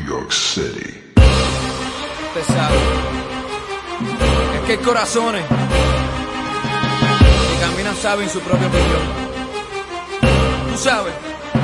New York City. Usted sabe, es que hay corazones que caminan saben su propia opinión. Tú sabes.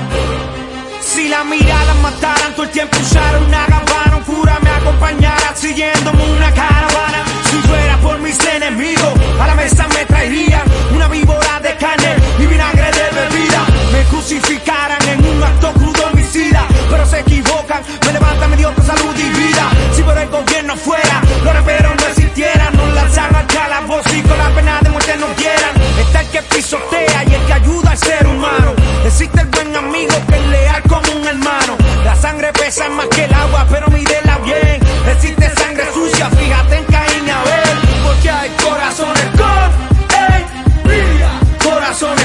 Si la miraran mataran, todo el tiempo usaron una gabana, un cura me acompañara siguiéndome una caravana. Si fuera por mis enemigos, a la mesa me traerían una víbora de carne y vinagre de bebida. Me crucificaran en un acto crudo homicida, pero se equivocan, me levantan, me dio con salud y vida. Si por el gobierno fuera, los raperos no existieran, nos lanzan al calabozo y con la pena de muerte nos quieran. Está el que pisotea y el que ayuda al ser humano. Existe el buen amigo que es leal como un hermano. La sangre pesa más que el agua, pero mídela bien. Existe sangre sucia, fíjate en Caín y Abel. Porque hay corazones con envidia, corazones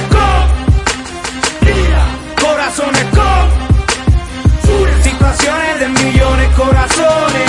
con ira, corazones con furia, situaciones de millones, corazones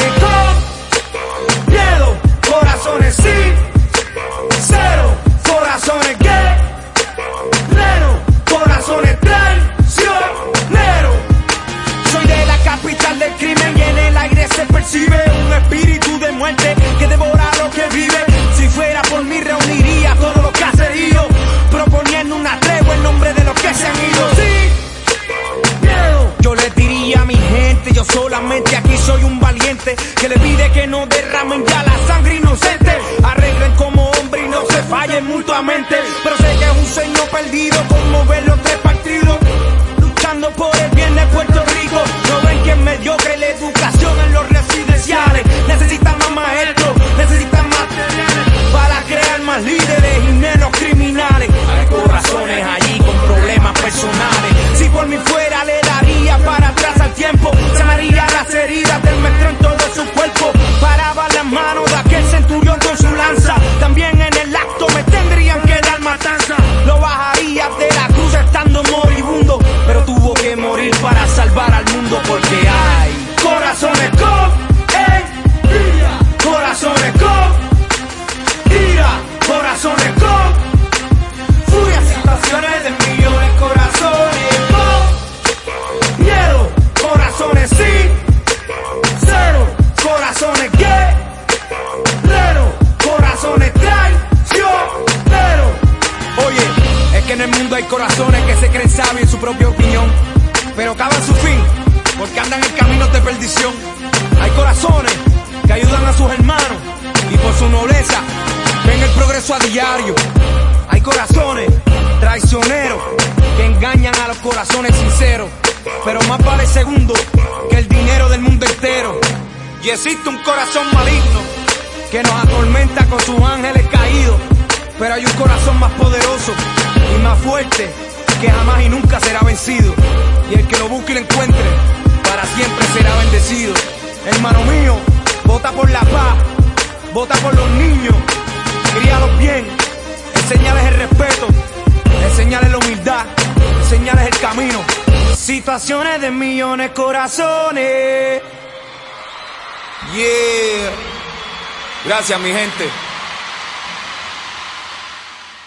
con miedo, corazones sin cero, corazones guerreros, corazones traicioneros. Soy de la capital del crimen y en el aire se percibe un espíritu de muerte que devora lo que vive. Si fuera por mí reuniría a todos los caseríos, proponiendo una tregua en nombre de los que se han ido. Sí, miedo. Yo les diría a mi gente, yo solamente aquí soy un valiente que le pide que no derramen ya la sangre inocente. Arreglen como hombre y no se fallen mutuamente. Pero sé que es un sueño perdido como ver los tres partidos luchando por el bien de Puerto Rico. No ven que es mediocre la educación en los residenciales. Necesitan más maestros, necesitan materiales para crear más líderes y menos criminales. Hay corazones allí con problemas personales. Si por mí fuera le daría para atrás al tiempo, sanaría las heridas del maestro en todo su cuerpo. Paraba las manos de aquel centurión con su lanza. También en el acto me tendrían que dar matanza. Lo bajaría de la cruz estando moribundo, pero tuvo que morir para salvar al mundo. Porque hay corazones con envidia, corazones con ira, corazones con furia, situaciones de millones, corazones con miedo, corazones sin cero, corazones guerreros, corazones traicioneros. Oye, es que en el mundo hay corazones que se creen sabios en su propia opinión, pero acaban su fin porque andan en caminos de perdición. Hay corazones que ayudan a sus hermanos y por su nobleza ven el progreso a diario. Hay corazones traicioneros que engañan a los corazones sinceros, pero más vale el segundo que el dinero del mundo entero. Y existe un corazón maligno que nos atormenta con sus ángeles caídos, pero hay un corazón más poderoso y más fuerte que jamás y nunca será vencido. Y el que lo busque y lo encuentre, para siempre será bendecido. Hermano mío, vota por la paz, vota por los niños, críalos bien, enséñales el respeto, enséñales la humildad, enséñales el camino. Situaciones de millones, corazones. Yeah. Gracias, mi gente.